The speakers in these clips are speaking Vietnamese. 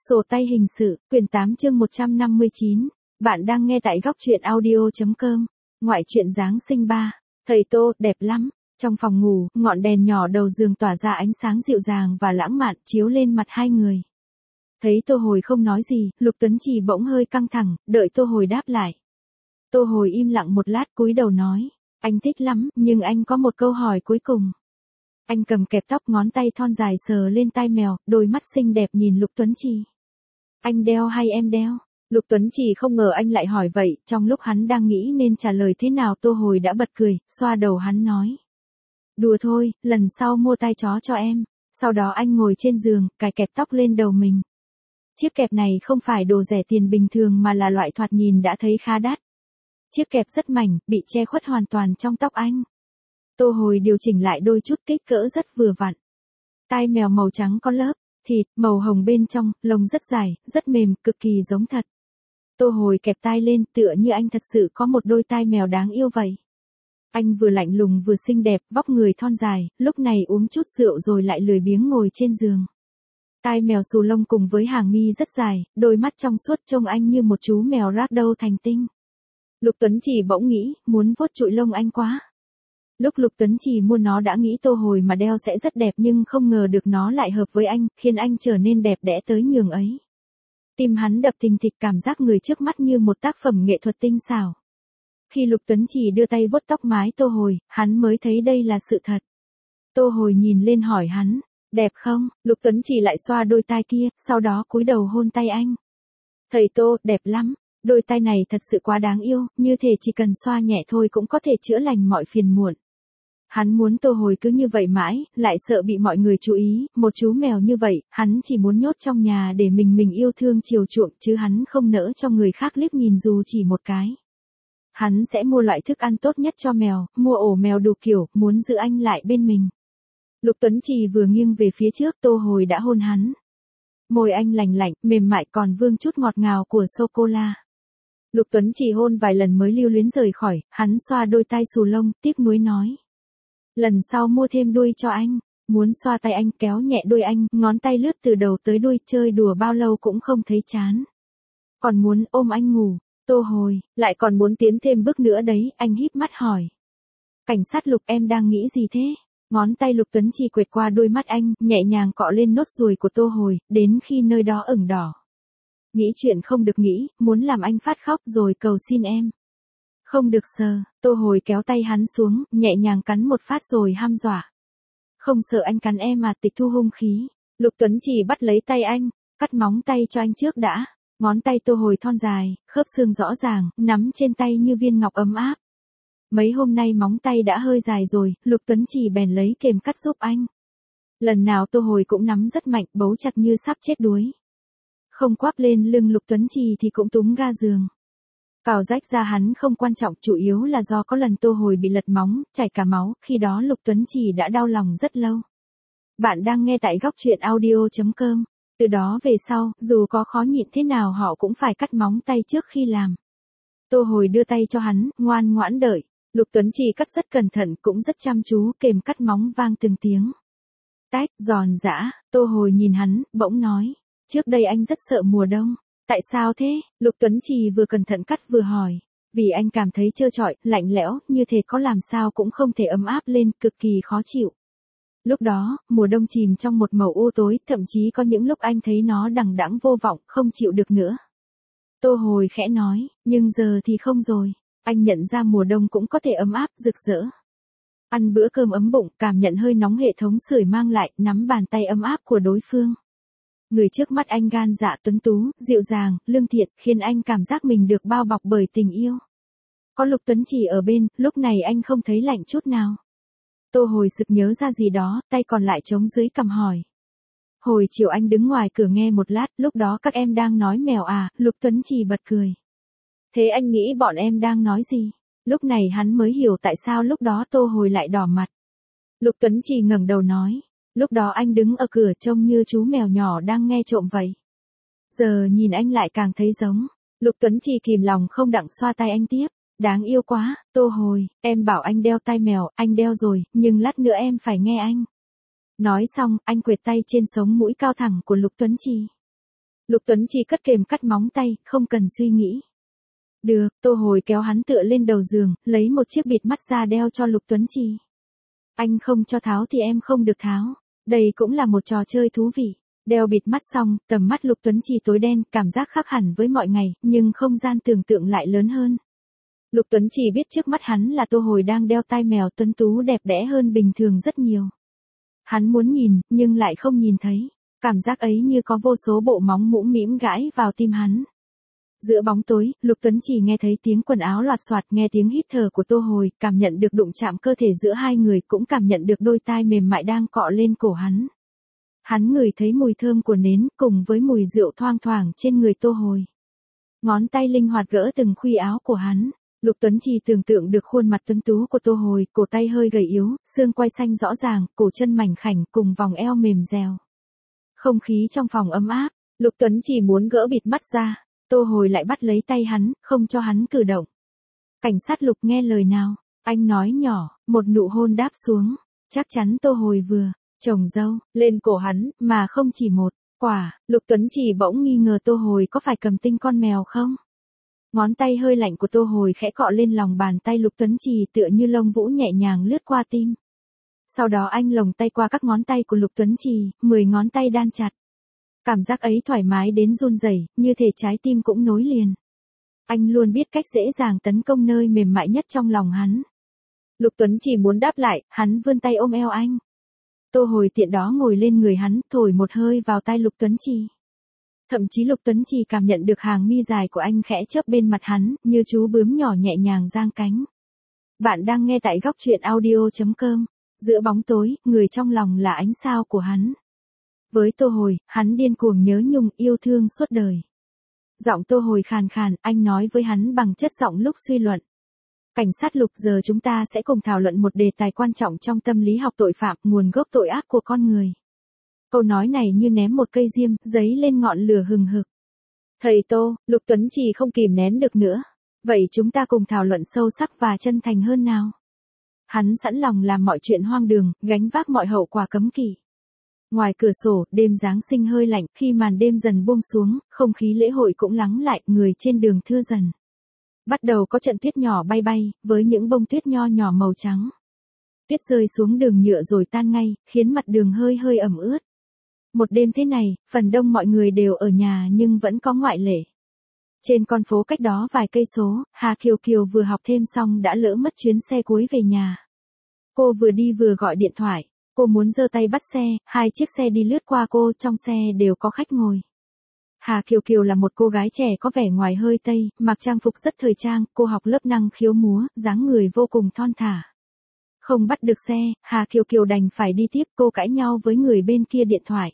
Sổ tay hình sự, quyển 8 chương 159. Bạn đang nghe tại góc truyện audio.com. Ngoại truyện Giáng sinh 3. Thầy Tô, đẹp lắm. Trong phòng ngủ, ngọn đèn nhỏ đầu giường tỏa ra ánh sáng dịu dàng và lãng mạn chiếu lên mặt hai người. Thấy Tô Hồi không nói gì, Lục Tuấn Trì bỗng hơi căng thẳng, đợi Tô Hồi đáp lại. Tô Hồi im lặng một lát cúi đầu nói, anh thích lắm, nhưng anh có một câu hỏi cuối cùng. Anh cầm kẹp tóc, ngón tay thon dài sờ lên tai mèo, đôi mắt xinh đẹp nhìn Lục Tuấn Trì. Anh đeo hay em đeo? Lục Tuấn Trì không ngờ anh lại hỏi vậy, trong lúc hắn đang nghĩ nên trả lời thế nào Tô Hồi đã bật cười, xoa đầu hắn nói. Đùa thôi, lần sau mua tai chó cho em. Sau đó anh ngồi trên giường, cài kẹp tóc lên đầu mình. Chiếc kẹp này không phải đồ rẻ tiền bình thường mà là loại thoạt nhìn đã thấy khá đắt. Chiếc kẹp rất mảnh, bị che khuất hoàn toàn trong tóc anh. Tô Hồi điều chỉnh lại đôi chút, kích cỡ rất vừa vặn. Tai mèo màu trắng có lớp thịt, màu hồng bên trong, lông rất dài, rất mềm, cực kỳ giống thật. Tô Hồi kẹp tai lên, tựa như anh thật sự có một đôi tai mèo đáng yêu vậy. Anh vừa lạnh lùng vừa xinh đẹp, vóc người thon dài, lúc này uống chút rượu rồi lại lười biếng ngồi trên giường. Tai mèo xù lông cùng với hàng mi rất dài, đôi mắt trong suốt trông anh như một chú mèo ragdoll thành tinh. Lục Tuấn Trì bỗng nghĩ, muốn vuốt trụi lông anh quá. Lúc Lục Tuấn Trì mua nó đã nghĩ Tô Hồi mà đeo sẽ rất đẹp nhưng không ngờ được nó lại hợp với anh, khiến anh trở nên đẹp đẽ tới nhường ấy. Tim hắn đập thình thịch, cảm giác người trước mắt như một tác phẩm nghệ thuật tinh xảo. Khi Lục Tuấn Trì đưa tay vuốt tóc mái Tô Hồi, hắn mới thấy đây là sự thật. Tô Hồi nhìn lên hỏi hắn, đẹp không? Lục Tuấn Trì lại xoa đôi tai kia, sau đó cúi đầu hôn tay anh. Thầy Tô, đẹp lắm. Đôi tai này thật sự quá đáng yêu, như thể chỉ cần xoa nhẹ thôi cũng có thể chữa lành mọi phiền muộn. Hắn muốn Tô Hồi cứ như vậy mãi, lại sợ bị mọi người chú ý, một chú mèo như vậy, hắn chỉ muốn nhốt trong nhà để mình yêu thương chiều chuộng, chứ hắn không nỡ cho người khác liếc nhìn dù chỉ một cái. Hắn sẽ mua loại thức ăn tốt nhất cho mèo, mua ổ mèo đủ kiểu, muốn giữ anh lại bên mình. Lục Tuấn Trì vừa nghiêng về phía trước, Tô Hồi đã hôn hắn. Môi anh lành lạnh, mềm mại còn vương chút ngọt ngào của sô-cô-la. Lục Tuấn Trì hôn vài lần mới lưu luyến rời khỏi, hắn xoa đôi tai xù lông, tiếc nuối nói. Lần sau mua thêm đuôi cho anh, muốn xoa tay anh, kéo nhẹ đuôi anh, ngón tay lướt từ đầu tới đuôi, chơi đùa bao lâu cũng không thấy chán. Còn muốn ôm anh ngủ, Tô Hồi, lại còn muốn tiến thêm bước nữa đấy, anh híp mắt hỏi. Cảnh sát Lục, em đang nghĩ gì thế? Ngón tay Lục Tuấn Trì quệt qua đôi mắt anh, nhẹ nhàng cọ lên nốt ruồi của Tô Hồi, đến khi nơi đó ửng đỏ. Nghĩ chuyện không được nghĩ, muốn làm anh phát khóc rồi cầu xin em. Không được sờ, Tô Hồi kéo tay hắn xuống, nhẹ nhàng cắn một phát rồi hăm dọa. Không sợ anh cắn em mà, tịch thu hung khí. Lục Tuấn Trì bắt lấy tay anh, cắt móng tay cho anh trước đã. Ngón tay Tô Hồi thon dài, khớp xương rõ ràng, nắm trên tay như viên ngọc ấm áp. Mấy hôm nay móng tay đã hơi dài rồi, Lục Tuấn Trì bèn lấy kềm cắt giúp anh. Lần nào Tô Hồi cũng nắm rất mạnh, bấu chặt như sắp chết đuối. Không quắp lên lưng Lục Tuấn Trì thì cũng túm ga giường. Cào rách ra hắn không quan trọng, chủ yếu là do có lần Tô Hồi bị lật móng, chảy cả máu, khi đó Lục Tuấn Trì đã đau lòng rất lâu. Bạn đang nghe tại góc truyện audio.com. Từ đó về sau, dù có khó nhịn thế nào họ cũng phải cắt móng tay trước khi làm. Tô Hồi đưa tay cho hắn, ngoan ngoãn đợi. Lục Tuấn Trì cắt rất cẩn thận, cũng rất chăm chú, kềm cắt móng vang từng tiếng. Tách, giòn giã, Tô Hồi nhìn hắn, bỗng nói. Trước đây anh rất sợ mùa đông. Tại sao thế? Lục Tuấn Trì vừa cẩn thận cắt vừa hỏi. Vì anh cảm thấy trơ trọi, lạnh lẽo, như thể có làm sao cũng không thể ấm áp lên, cực kỳ khó chịu. Lúc đó, mùa đông chìm trong một màu u tối, thậm chí có những lúc anh thấy nó đằng đẵng vô vọng, không chịu được nữa. Tô Hồi khẽ nói, nhưng giờ thì không rồi. Anh nhận ra mùa đông cũng có thể ấm áp, rực rỡ. Ăn bữa cơm ấm bụng, cảm nhận hơi nóng hệ thống sưởi mang lại, nắm bàn tay ấm áp của đối phương. Người trước mắt anh gan dạ tuấn tú, dịu dàng, lương thiện, khiến anh cảm giác mình được bao bọc bởi tình yêu. Có Lục Tuấn Trì ở bên, lúc này anh không thấy lạnh chút nào. Tô Hồi sực nhớ ra gì đó, tay còn lại chống dưới cằm hỏi. Hồi chiều anh đứng ngoài cửa nghe một lát, lúc đó các em đang nói mèo à, Lục Tuấn Trì bật cười. Thế anh nghĩ bọn em đang nói gì? Lúc này hắn mới hiểu tại sao lúc đó Tô Hồi lại đỏ mặt. Lục Tuấn Trì ngẩng đầu nói. Lúc đó anh đứng ở cửa trông như chú mèo nhỏ đang nghe trộm vậy. Giờ nhìn anh lại càng thấy giống. Lục Tuấn Trì kìm lòng không đặng xoa tay anh tiếp. Đáng yêu quá, Tô Hồi, em bảo anh đeo tai mèo, anh đeo rồi, nhưng lát nữa em phải nghe anh. Nói xong, anh quệt tay trên sống mũi cao thẳng của Lục Tuấn Trì. Lục Tuấn Chi cất kềm cắt móng tay, không cần suy nghĩ. Được, Tô Hồi kéo hắn tựa lên đầu giường, lấy một chiếc bịt mắt ra đeo cho Lục Tuấn Chi. Anh không cho tháo thì em không được tháo. Đây cũng là một trò chơi thú vị. Đeo bịt mắt xong, tầm mắt Lục Tuấn Chi tối đen, cảm giác khác hẳn với mọi ngày, nhưng không gian tưởng tượng lại lớn hơn. Lục Tuấn Chi biết trước mắt hắn là Tô Hồi đang đeo tai mèo tuấn tú đẹp đẽ hơn bình thường rất nhiều. Hắn muốn nhìn, nhưng lại không nhìn thấy. Cảm giác ấy như có vô số bộ móng mũm mĩm gãi vào tim hắn. Giữa bóng tối, Lục Tuấn Chi nghe thấy tiếng quần áo loạt soạt, nghe tiếng hít thở của Tô Hồi, cảm nhận được đụng chạm cơ thể giữa hai người, cũng cảm nhận được đôi tai mềm mại đang cọ lên cổ hắn. Hắn ngửi thấy mùi thơm của nến, cùng với mùi rượu thoang thoảng trên người Tô Hồi. Ngón tay linh hoạt gỡ từng khuy áo của hắn. Lục Tuấn Chi tưởng tượng được khuôn mặt tuấn tú của Tô Hồi, cổ tay hơi gầy yếu, xương quai xanh rõ ràng, cổ chân mảnh khảnh cùng vòng eo mềm dẻo. Không khí trong phòng ấm áp, Lục Tuấn Chi muốn gỡ bịt mắt ra, Tô Hồi lại bắt lấy tay hắn, không cho hắn cử động. Cảnh sát Lục nghe lời nào, anh nói nhỏ, một nụ hôn đáp xuống, chắc chắn Tô Hồi vừa chồng dâu lên cổ hắn, mà không chỉ một. Quả, Lục Tuấn Chi bỗng nghi ngờ Tô Hồi có phải cầm tinh con mèo không? Ngón tay hơi lạnh của Tô Hồi khẽ cọ lên lòng bàn tay Lục Tuấn Chi tựa như lông vũ nhẹ nhàng lướt qua tim. Sau đó anh lồng tay qua các ngón tay của Lục Tuấn Chi, 10 ngón tay đan chặt. Cảm giác ấy thoải mái đến run rẩy, như thể trái tim cũng nối liền. Anh luôn biết cách dễ dàng tấn công nơi mềm mại nhất trong lòng hắn. Lục Tuấn Chi muốn đáp lại, hắn vươn tay ôm eo anh. Tô Hồi tiện đó ngồi lên người hắn, thổi một hơi vào tai Lục Tuấn Chi. Thậm chí Lục Tuấn Chi cảm nhận được hàng mi dài của anh khẽ chớp bên mặt hắn, như chú bướm nhỏ nhẹ nhàng giang cánh. Bạn đang nghe tại góc truyện audio.com. Giữa bóng tối, người trong lòng là ánh sao của hắn. Với Tô Hồi, hắn điên cuồng nhớ nhung, yêu thương suốt đời. Giọng Tô Hồi khàn khàn, anh nói với hắn bằng chất giọng lúc suy luận. Cảnh sát Lục, giờ chúng ta sẽ cùng thảo luận một đề tài quan trọng trong tâm lý học tội phạm, nguồn gốc tội ác của con người. Câu nói này như ném một cây diêm, dấy lên ngọn lửa hừng hực. Thầy Tô, Lục Tuấn Chi không kìm nén được nữa. Vậy chúng ta cùng thảo luận sâu sắc và chân thành hơn nào? Hắn sẵn lòng làm mọi chuyện hoang đường, gánh vác mọi hậu quả cấm kỵ. Ngoài cửa sổ, đêm Giáng sinh hơi lạnh, khi màn đêm dần buông xuống, không khí lễ hội cũng lắng lại, người trên đường thưa dần. Bắt đầu có trận tuyết nhỏ bay bay, với những bông tuyết nho nhỏ màu trắng. Tuyết rơi xuống đường nhựa rồi tan ngay, khiến mặt đường hơi hơi ẩm ướt. Một đêm thế này, phần đông mọi người đều ở nhà nhưng vẫn có ngoại lệ. Trên con phố cách đó vài cây số, Hà Kiều Kiều vừa học thêm xong đã lỡ mất chuyến xe cuối về nhà. Cô vừa đi vừa gọi điện thoại. Cô muốn giơ tay bắt xe, 2 chiếc xe đi lướt qua cô, trong xe đều có khách ngồi. Hà Kiều Kiều là một cô gái trẻ có vẻ ngoài hơi Tây, mặc trang phục rất thời trang, cô học lớp năng khiếu múa, dáng người vô cùng thon thả. Không bắt được xe, Hà Kiều Kiều đành phải đi tiếp, cô cãi nhau với người bên kia điện thoại.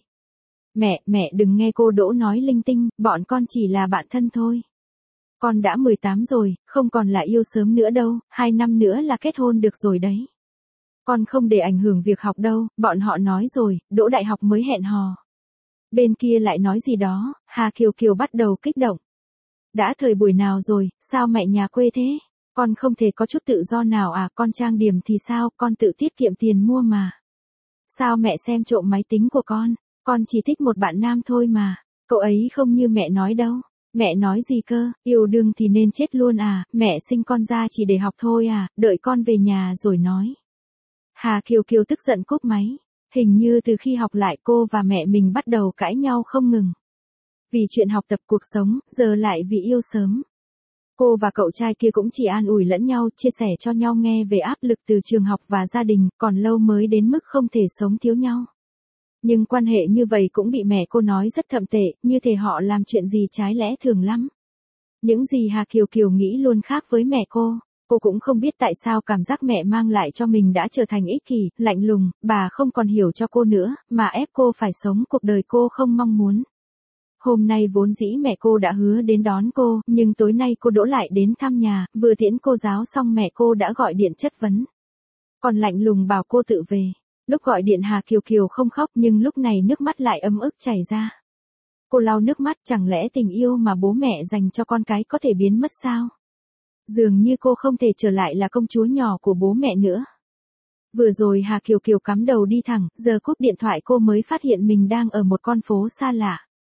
Mẹ đừng nghe cô Đỗ nói linh tinh, bọn con chỉ là bạn thân thôi. Con đã 18 rồi, không còn là yêu sớm nữa đâu, 2 năm nữa là kết hôn được rồi đấy. Con không để ảnh hưởng việc học đâu, bọn họ nói rồi, đỗ đại học mới hẹn hò. Bên kia lại nói gì đó, Hà Kiều Kiều bắt đầu kích động. Đã thời buổi nào rồi, sao mẹ nhà quê thế? Con không thể có chút tự do nào à, con trang điểm thì sao, con tự tiết kiệm tiền mua mà. Sao mẹ xem trộm máy tính của con chỉ thích một bạn nam thôi mà, cậu ấy không như mẹ nói đâu. Mẹ nói gì cơ, yêu đương thì nên chết luôn à, mẹ sinh con ra chỉ để học thôi à, đợi con về nhà rồi nói. Hà Kiều Kiều tức giận cúp máy. Hình như từ khi học lại cô và mẹ mình bắt đầu cãi nhau không ngừng. Vì chuyện học tập cuộc sống, giờ lại vì yêu sớm. Cô và cậu trai kia cũng chỉ an ủi lẫn nhau, chia sẻ cho nhau nghe về áp lực từ trường học và gia đình, còn lâu mới đến mức không thể sống thiếu nhau. Nhưng quan hệ như vậy cũng bị mẹ cô nói rất thậm tệ, như thể họ làm chuyện gì trái lẽ thường lắm. Những gì Hà Kiều Kiều nghĩ luôn khác với mẹ cô. Cô cũng không biết tại sao cảm giác mẹ mang lại cho mình đã trở thành ích kỷ, lạnh lùng, bà không còn hiểu cho cô nữa, mà ép cô phải sống cuộc đời cô không mong muốn. Hôm nay vốn dĩ mẹ cô đã hứa đến đón cô, nhưng tối nay cô Đỗ lại đến thăm nhà, vừa tiễn cô giáo xong mẹ cô đã gọi điện chất vấn. Còn lạnh lùng bảo cô tự về. Lúc gọi điện Hà Kiều Kiều không khóc nhưng lúc này nước mắt lại ấm ức chảy ra. Cô lau nước mắt, chẳng lẽ tình yêu mà bố mẹ dành cho con cái có thể biến mất sao? Dường như cô không thể trở lại là công chúa nhỏ của bố mẹ nữa. Vừa rồi Hà Kiều Kiều cắm đầu đi thẳng, giờ cúp điện thoại cô mới phát hiện mình đang ở một con phố xa lạ.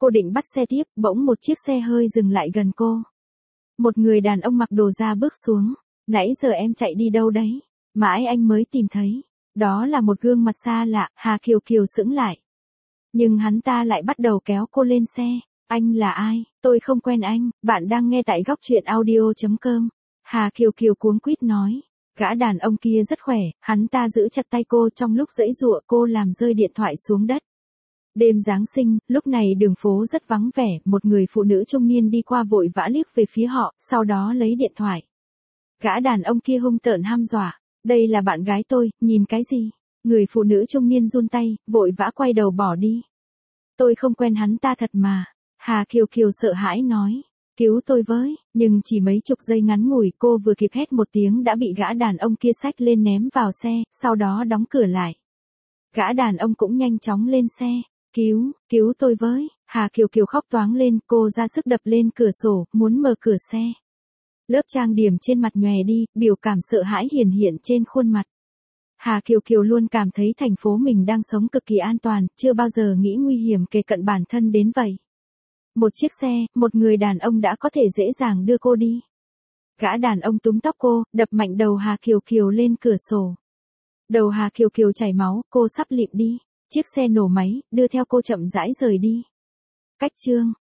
Cô định bắt xe tiếp, bỗng một chiếc xe hơi dừng lại gần cô. Một người đàn ông mặc đồ da bước xuống. Nãy giờ em chạy đi đâu đấy? Mãi anh mới tìm thấy. Đó là một gương mặt xa lạ, Hà Kiều Kiều sững lại. Nhưng hắn ta lại bắt đầu kéo cô lên xe. Anh là ai? Tôi không quen anh, bạn đang nghe tại góc truyện audio.com. Hà Kiều Kiều cuống quýt nói. Gã đàn ông kia rất khỏe, hắn ta giữ chặt tay cô trong lúc giãy giụa, cô làm rơi điện thoại xuống đất. Đêm Giáng sinh, lúc này đường phố rất vắng vẻ, một người phụ nữ trung niên đi qua vội vã liếc về phía họ, sau đó lấy điện thoại. Gã đàn ông kia hung tợn hăm dọa. Đây là bạn gái tôi, nhìn cái gì? Người phụ nữ trung niên run tay, vội vã quay đầu bỏ đi. Tôi không quen hắn ta thật mà. Hà Kiều Kiều sợ hãi nói. Cứu tôi với, nhưng chỉ mấy chục giây ngắn ngủi cô vừa kịp hét một tiếng đã bị gã đàn ông kia xách lên ném vào xe, sau đó đóng cửa lại. Gã đàn ông cũng nhanh chóng lên xe. Cứu tôi với, Hà Kiều Kiều khóc toáng lên, cô ra sức đập lên cửa sổ, muốn mở cửa xe. Lớp trang điểm trên mặt nhòe đi, biểu cảm sợ hãi hiển hiện trên khuôn mặt. Hà Kiều Kiều luôn cảm thấy thành phố mình đang sống cực kỳ an toàn, chưa bao giờ nghĩ nguy hiểm kề cận bản thân đến vậy. Một chiếc xe, một người đàn ông đã có thể dễ dàng đưa cô đi. Gã đàn ông túm tóc cô, đập mạnh đầu Hà Kiều Kiều lên cửa sổ. Đầu Hà Kiều Kiều chảy máu, cô sắp lịm đi. Chiếc xe nổ máy, đưa theo cô chậm rãi rời đi. Cách chương